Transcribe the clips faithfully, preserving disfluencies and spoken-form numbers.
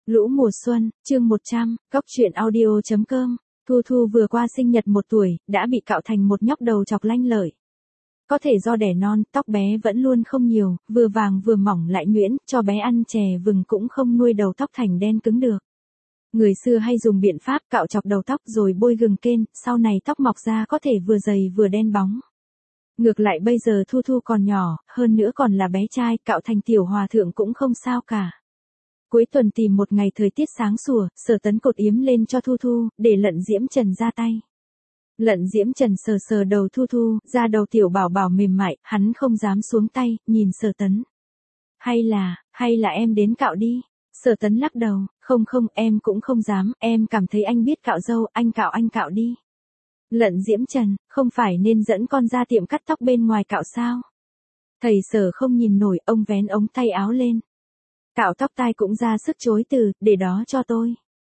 Lũ mùa xuân, chương một trăm, Cóc truyện audio chấm com. Thu Thu vừa qua sinh nhật một tuổi, đã bị cạo thành một nhóc đầu chọc lanh lợi. Có thể do đẻ non, tóc bé vẫn luôn không nhiều, vừa vàng vừa mỏng lại nhuyễn, cho bé ăn chè vừng cũng không nuôi đầu tóc thành đen cứng được. Người xưa hay dùng biện pháp cạo chọc đầu tóc rồi bôi gừng kên, sau này tóc mọc ra có thể vừa dày vừa đen bóng. Ngược lại bây giờ Thu Thu còn nhỏ, hơn nữa còn là bé trai, cạo thành tiểu hòa thượng cũng không sao cả. Cuối tuần tìm một ngày thời tiết sáng sủa, Sở Tấn cột yếm lên cho Thu Thu, để Lận Diễm Trần ra tay. Lận Diễm Trần sờ sờ đầu Thu Thu, da đầu tiểu bảo bảo mềm mại, hắn không dám xuống tay, nhìn Sở Tấn. Hay là, hay là em đến cạo đi. Sở Tấn lắc đầu, không không, em cũng không dám, em cảm thấy anh biết cạo râu, anh cạo anh cạo đi. Lận Diễm Trần, không phải nên dẫn con ra tiệm cắt tóc bên ngoài cạo sao? Thầy Sở không nhìn nổi, ông vén ống tay áo lên. Cạo tóc tai cũng ra sức chối từ, để đó cho tôi.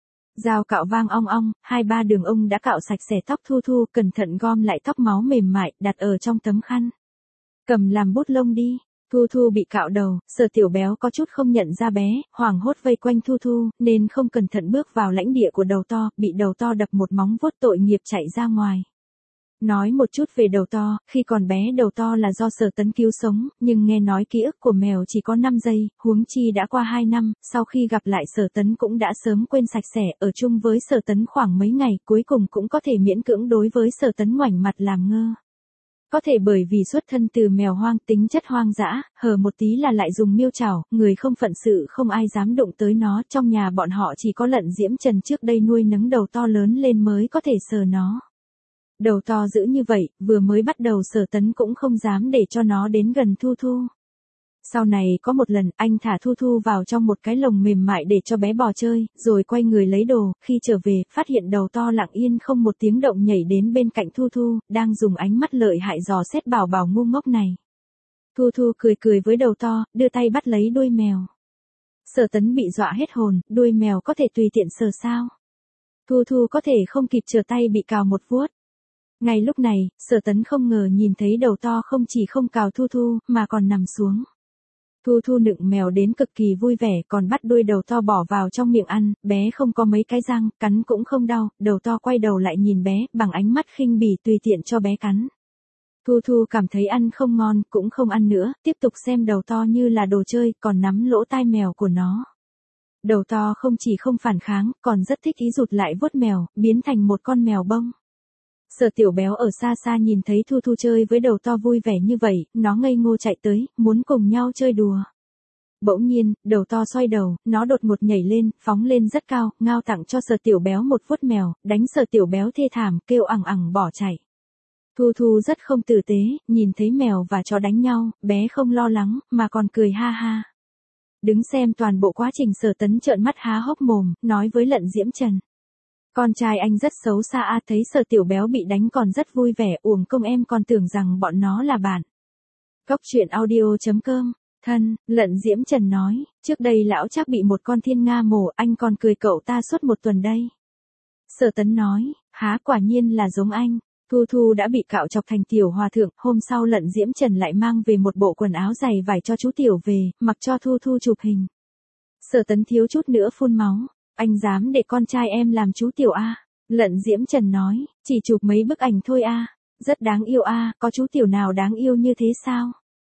Dao cạo vang ong ong, hai ba đường ông đã cạo sạch sẽ tóc Thu Thu, cẩn thận gom lại tóc máu mềm mại, đặt ở trong tấm khăn. Cầm làm bút lông đi. Thu Thu bị cạo đầu, Sở Tiểu Béo có chút không nhận ra bé, hoảng hốt vây quanh Thu Thu, nên không cẩn thận bước vào lãnh địa của đầu to, bị đầu to đập một móng vuốt tội nghiệp chạy ra ngoài. Nói một chút về đầu to, khi còn bé đầu to là do Sở Tấn cứu sống, nhưng nghe nói ký ức của mèo chỉ có năm giây, huống chi đã qua hai năm, sau khi gặp lại Sở Tấn cũng đã sớm quên sạch sẽ, ở chung với Sở Tấn khoảng mấy ngày, cuối cùng cũng có thể miễn cưỡng đối với Sở Tấn ngoảnh mặt làm ngơ. Có thể bởi vì xuất thân từ mèo hoang, tính chất hoang dã, hờ một tí là lại dùng miêu chảo, người không phận sự không ai dám đụng tới nó, trong nhà bọn họ chỉ có Lận Diễm Trần trước đây nuôi nấng đầu to lớn lên mới có thể sờ nó. Đầu to dữ như vậy, vừa mới bắt đầu Sở Tấn cũng không dám để cho nó đến gần Thu Thu. Sau này có một lần, anh thả Thu Thu vào trong một cái lồng mềm mại để cho bé bò chơi, rồi quay người lấy đồ, khi trở về, phát hiện đầu to lặng yên không một tiếng động nhảy đến bên cạnh Thu Thu, đang dùng ánh mắt lợi hại dò xét bảo bảo ngu ngốc này. Thu Thu cười cười với đầu to, đưa tay bắt lấy đuôi mèo. Sở Tấn bị dọa hết hồn, đuôi mèo có thể tùy tiện sờ sao? Thu Thu có thể không kịp trở tay bị cào một vuốt. Ngay lúc này, Sở Tấn không ngờ nhìn thấy đầu to không chỉ không cào Thu Thu, mà còn nằm xuống. Thu Thu nựng mèo đến cực kỳ vui vẻ, còn bắt đuôi đầu to bỏ vào trong miệng ăn, bé không có mấy cái răng, cắn cũng không đau, đầu to quay đầu lại nhìn bé, bằng ánh mắt khinh bỉ tùy tiện cho bé cắn. Thu Thu cảm thấy ăn không ngon, cũng không ăn nữa, tiếp tục xem đầu to như là đồ chơi, còn nắm lỗ tai mèo của nó. Đầu to không chỉ không phản kháng, còn rất thích ý rụt lại vuốt mèo, biến thành một con mèo bông. Sở Tiểu Béo ở xa xa nhìn thấy Thu Thu chơi với đầu to vui vẻ như vậy, nó ngây ngô chạy tới, muốn cùng nhau chơi đùa. Bỗng nhiên, đầu to xoay đầu, nó đột ngột nhảy lên, phóng lên rất cao, ngao tặng cho Sở Tiểu Béo một vuốt mèo, đánh Sở Tiểu Béo thê thảm, kêu ẳng ẳng bỏ chạy. Thu Thu rất không tử tế, nhìn thấy mèo và chó đánh nhau, bé không lo lắng, mà còn cười ha ha. Đứng xem toàn bộ quá trình Sở Tấn trợn mắt há hốc mồm, nói với Lận Diễm Trần. Con trai anh rất xấu xa a, thấy Sở Tiểu Béo bị đánh còn rất vui vẻ, uổng công em còn tưởng rằng bọn nó là bạn. Cóc truyện audio chấm com. Thân, Lận Diễm Trần nói, trước đây lão chắc bị một con thiên nga mổ, anh còn cười cậu ta suốt một tuần đây. Sở Tấn nói, há quả nhiên là giống anh. Thu Thu đã bị cạo chọc thành tiểu hòa thượng, hôm sau Lận Diễm Trần lại mang về một bộ quần áo dày vải cho chú Tiểu về, mặc cho Thu Thu chụp hình. Sở Tấn thiếu chút nữa phun máu. Anh dám để con trai em làm chú Tiểu a? Lận Diễm Trần nói, chỉ chụp mấy bức ảnh thôi a, rất đáng yêu a, có chú Tiểu nào đáng yêu như thế sao?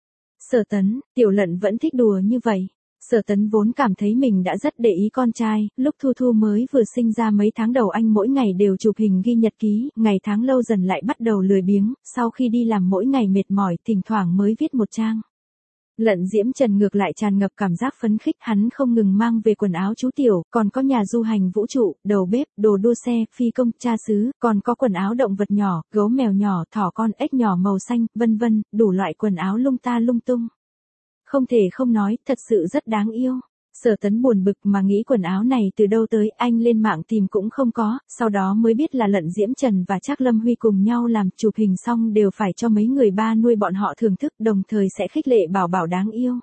Sở Tấn, Tiểu Lận vẫn thích đùa như vậy. Sở Tấn vốn cảm thấy mình đã rất để ý con trai, lúc Thu Thu mới vừa sinh ra mấy tháng đầu anh mỗi ngày đều chụp hình ghi nhật ký, ngày tháng lâu dần lại bắt đầu lười biếng, sau khi đi làm mỗi ngày mệt mỏi, thỉnh thoảng mới viết một trang. Lận Diễm Trần ngược lại tràn ngập cảm giác phấn khích, hắn không ngừng mang về quần áo chú Tiểu, còn có nhà du hành vũ trụ, đầu bếp, đồ đua xe, phi công, cha xứ, còn có quần áo động vật nhỏ, gấu mèo nhỏ, thỏ con, ếch nhỏ màu xanh, vân vân, đủ loại quần áo lung ta lung tung. Không thể không nói, thật sự rất đáng yêu. Sở Tấn buồn bực mà nghĩ quần áo này từ đâu tới, anh lên mạng tìm cũng không có, sau đó mới biết là Lận Diễm Trần và Trác Lâm Huy cùng nhau làm, chụp hình xong đều phải cho mấy người ba nuôi bọn họ thưởng thức, đồng thời sẽ khích lệ bảo bảo đáng yêu.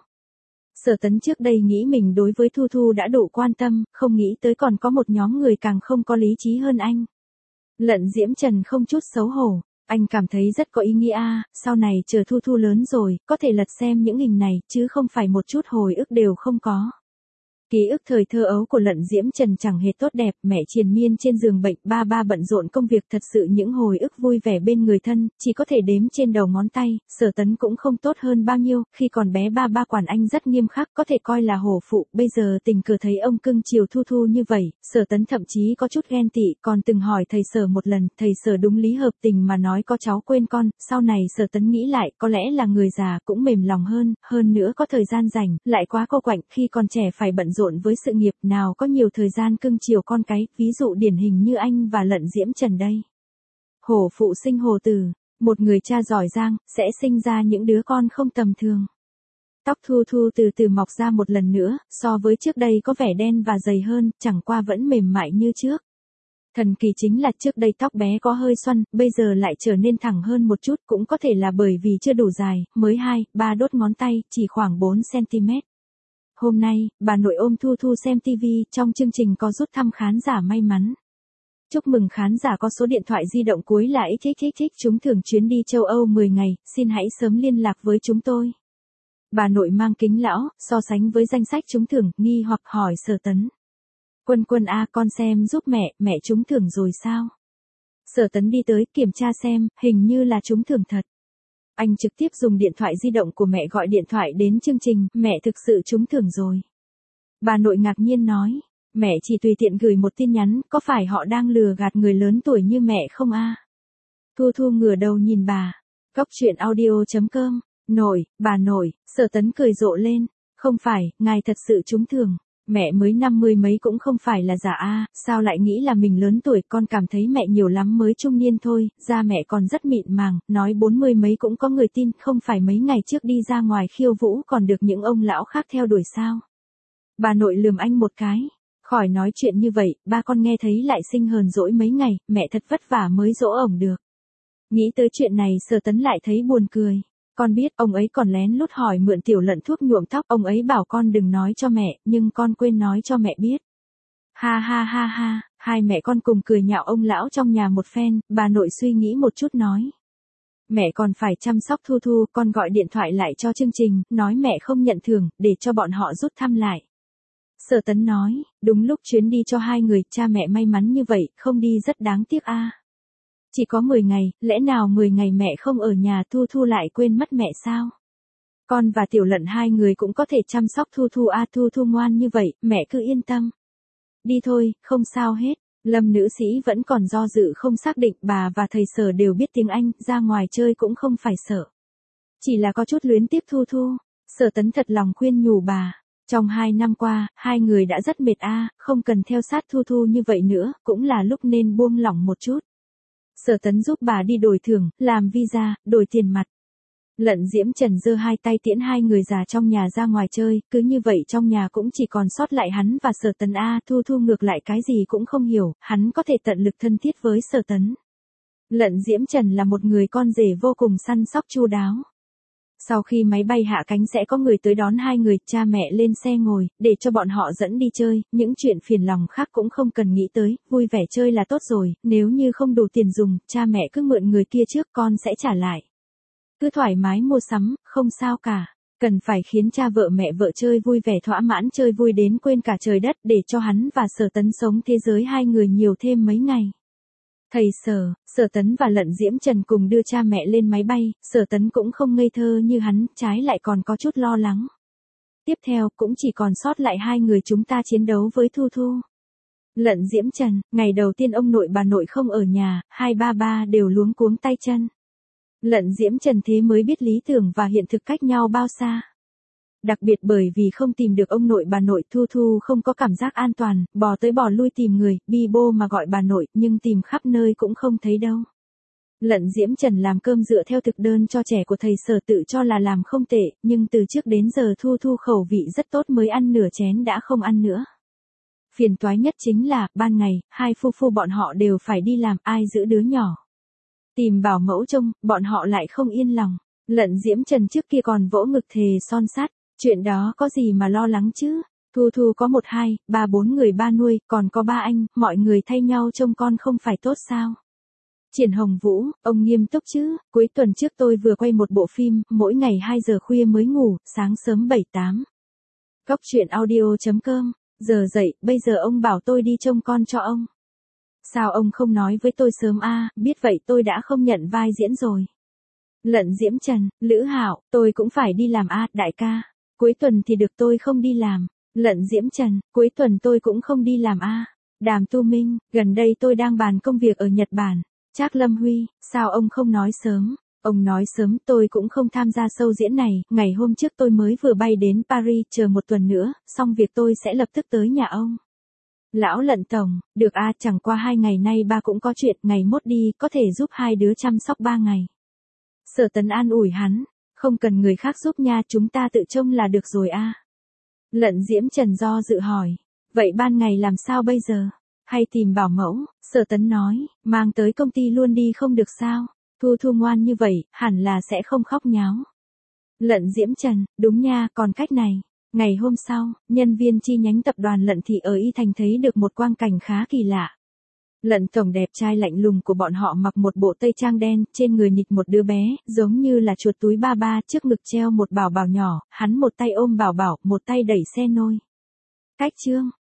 Sở Tấn trước đây nghĩ mình đối với Thu Thu đã đủ quan tâm, không nghĩ tới còn có một nhóm người càng không có lý trí hơn anh. Lận Diễm Trần không chút xấu hổ. Anh cảm thấy rất có ý nghĩa, sau này chờ Thu Thu lớn rồi, có thể lật xem những hình này, chứ không phải một chút hồi ức đều không có. Ký ức thời thơ ấu của Lận Diễm Trần chẳng hề tốt đẹp, mẹ triền miên trên giường bệnh, ba ba bận rộn công việc, thật sự những hồi ức vui vẻ bên người thân, chỉ có thể đếm trên đầu ngón tay. Sở Tấn cũng không tốt hơn bao nhiêu, khi còn bé ba ba quản anh rất nghiêm khắc, có thể coi là hổ phụ, bây giờ tình cờ thấy ông cưng chiều Thu Thu như vậy, Sở Tấn thậm chí có chút ghen tị, còn từng hỏi thầy Sở một lần, thầy Sở đúng lý hợp tình mà nói có cháu quên con. Sau này Sở Tấn nghĩ lại, có lẽ là người già cũng mềm lòng hơn, hơn nữa có thời gian rảnh, lại quá cô quạnh, khi còn trẻ phải bận rộn với sự nghiệp, nào có nhiều thời gian cưng chiều con cái, ví dụ điển hình như anh và Lận Diễm Trần đây. Hổ phụ sinh hổ tử, một người cha giỏi giang, sẽ sinh ra những đứa con không tầm thường. Tóc Thu Thu từ từ mọc ra một lần nữa, so với trước đây có vẻ đen và dày hơn, chẳng qua vẫn mềm mại như trước. Thần kỳ chính là trước đây tóc bé có hơi xoăn, bây giờ lại trở nên thẳng hơn một chút, cũng có thể là bởi vì chưa đủ dài, mới hai, ba đốt ngón tay, chỉ khoảng bốn xăng ti mét. Hôm nay, bà nội ôm Thu Thu xem ti vi, trong chương trình có rút thăm khán giả may mắn. Chúc mừng khán giả có số điện thoại di động cuối là ích ích ích ích trúng thưởng chuyến đi châu Âu mười ngày, xin hãy sớm liên lạc với chúng tôi. Bà nội mang kính lão, so sánh với danh sách trúng thưởng, nghi hoặc hỏi Sở Tấn. Quân Quân a, con xem giúp mẹ, mẹ trúng thưởng rồi sao? Sở Tấn đi tới kiểm tra xem, hình như là trúng thưởng thật. Anh trực tiếp dùng điện thoại di động của mẹ gọi điện thoại đến chương trình, mẹ thực sự trúng thưởng rồi. Bà nội ngạc nhiên nói, mẹ chỉ tùy tiện gửi một tin nhắn, có phải họ đang lừa gạt người lớn tuổi như mẹ không a? Thu Thu ngửa đầu nhìn bà. Cóc truyện audio chấm com, nội, bà nội, Sở Tấn cười rộ lên, không phải, ngài thật sự trúng thưởng. Mẹ mới năm mươi mấy cũng không phải là giả a, sao lại nghĩ là mình lớn tuổi, con cảm thấy mẹ nhiều lắm mới trung niên thôi, da mẹ còn rất mịn màng, nói bốn mươi mấy cũng có người tin, không phải mấy ngày trước đi ra ngoài khiêu vũ còn được những ông lão khác theo đuổi sao. Bà nội lườm anh một cái, khỏi nói chuyện như vậy, ba con nghe thấy lại sinh hờn dỗi mấy ngày, mẹ thật vất vả mới dỗ ổng được. Nghĩ tới chuyện này Sở Tấn lại thấy buồn cười. Con biết, ông ấy còn lén lút hỏi mượn Tiểu Lận thuốc nhuộm tóc, ông ấy bảo con đừng nói cho mẹ, nhưng con quên nói cho mẹ biết. Ha ha ha ha, hai mẹ con cùng cười nhạo ông lão trong nhà một phen, bà nội suy nghĩ một chút nói. Mẹ còn phải chăm sóc Thu Thu, con gọi điện thoại lại cho chương trình, nói mẹ không nhận thưởng, để cho bọn họ rút thăm lại. Sở Tấn nói, đúng lúc chuyến đi cho hai người, cha mẹ may mắn như vậy, không đi rất đáng tiếc a. Chỉ có mười ngày, lẽ nào mười ngày mẹ không ở nhà Thu Thu lại quên mất mẹ sao? Con và Tiểu Lận hai người cũng có thể chăm sóc Thu Thu a, Thu Thu ngoan như vậy, mẹ cứ yên tâm. Đi thôi, không sao hết. Lâm nữ sĩ vẫn còn do dự không xác định, bà và thầy Sở đều biết tiếng Anh, ra ngoài chơi cũng không phải sợ. Chỉ là có chút luyến tiếc Thu Thu. Sở Tấn thật lòng khuyên nhủ bà. Trong hai năm qua, hai người đã rất mệt a, không cần theo sát Thu Thu như vậy nữa, cũng là lúc nên buông lỏng một chút. Sở Tấn giúp bà đi đổi thưởng, làm visa, đổi tiền mặt. Lận Diễm Trần giơ hai tay tiễn hai người già trong nhà ra ngoài chơi, cứ như vậy trong nhà cũng chỉ còn sót lại hắn và Sở Tấn a, Thu Thu ngược lại cái gì cũng không hiểu, hắn có thể tận lực thân thiết với Sở Tấn. Lận Diễm Trần là một người con rể vô cùng săn sóc chu đáo. Sau khi máy bay hạ cánh sẽ có người tới đón hai người, cha mẹ lên xe ngồi, để cho bọn họ dẫn đi chơi, những chuyện phiền lòng khác cũng không cần nghĩ tới, vui vẻ chơi là tốt rồi, nếu như không đủ tiền dùng, cha mẹ cứ mượn người kia trước, con sẽ trả lại. Cứ thoải mái mua sắm, không sao cả, cần phải khiến cha vợ mẹ vợ chơi vui vẻ thỏa mãn, chơi vui đến quên cả trời đất, để cho hắn và Sở Tấn sống thế giới hai người nhiều thêm mấy ngày. Thầy Sở, Sở Tấn và Lận Diễm Trần cùng đưa cha mẹ lên máy bay, Sở Tấn cũng không ngây thơ như hắn, trái lại còn có chút lo lắng. Tiếp theo, cũng chỉ còn sót lại hai người chúng ta chiến đấu với Thu Thu. Lận Diễm Trần, ngày đầu tiên ông nội bà nội không ở nhà, hai ba ba đều luống cuống tay chân. Lận Diễm Trần thế mới biết lý tưởng và hiện thực cách nhau bao xa. Đặc biệt bởi vì không tìm được ông nội bà nội, Thu Thu không có cảm giác an toàn, bò tới bò lui tìm người, bi bô mà gọi bà nội, nhưng tìm khắp nơi cũng không thấy đâu. Lận Diễm Trần làm cơm dựa theo thực đơn cho trẻ của thầy Sở, tự cho là làm không tệ, nhưng từ trước đến giờ Thu Thu khẩu vị rất tốt, mới ăn nửa chén đã không ăn nữa. Phiền toái nhất chính là, ban ngày, hai phu phu bọn họ đều phải đi làm, ai giữ đứa nhỏ. Tìm bảo mẫu trông, bọn họ lại không yên lòng. Lận Diễm Trần trước kia còn vỗ ngực thề son sắt. Chuyện đó có gì mà lo lắng chứ? Thu Thu có một hai, ba bốn người ba nuôi, còn có ba anh, mọi người thay nhau trông con không phải tốt sao? Triển Hồng Vũ, ông nghiêm túc chứ, cuối tuần trước tôi vừa quay một bộ phim, mỗi ngày hai giờ khuya mới ngủ, sáng sớm bảy tám. Cóc truyện audio chấm com Giờ dậy, bây giờ ông bảo tôi đi trông con cho ông. Sao ông không nói với tôi sớm a, biết vậy tôi đã không nhận vai diễn rồi. Lận Diễm Trần, Lữ Hạo, tôi cũng phải đi làm a, đại ca. Cuối tuần thì được tôi không đi làm. Lận Diễm Trần, cuối tuần tôi cũng không đi làm a. Đàm Tu Minh, gần đây tôi đang bàn công việc ở Nhật Bản. Trác Lâm Huy, sao ông không nói sớm? Ông nói sớm tôi cũng không tham gia show diễn này, ngày hôm trước tôi mới vừa bay đến Paris, chờ một tuần nữa, xong việc tôi sẽ lập tức tới nhà ông. Lão Lận tổng, được a, chẳng qua hai ngày nay ba cũng có chuyện, ngày mốt đi, có thể giúp hai đứa chăm sóc ba ngày. Sở Tấn an ủi hắn, không cần người khác giúp nha, chúng ta tự trông là được rồi a. Lận Diễm Trần do dự hỏi, vậy ban ngày làm sao bây giờ? Hay tìm bảo mẫu? Sở Tấn nói, mang tới công ty luôn đi không được sao? Thu Thu ngoan như vậy, hẳn là sẽ không khóc nháo. Lận Diễm Trần, đúng nha, còn cách này. Ngày hôm sau, nhân viên chi nhánh tập đoàn Lận Thị ở Y Thành thấy được một quang cảnh khá kỳ lạ. Lận tổng đẹp trai lạnh lùng của bọn họ mặc một bộ tây trang đen, trên người nhịch một đứa bé, giống như là chuột túi ba ba, trước ngực treo một bảo bảo nhỏ, hắn một tay ôm bảo bảo, một tay đẩy xe nôi. Cách chương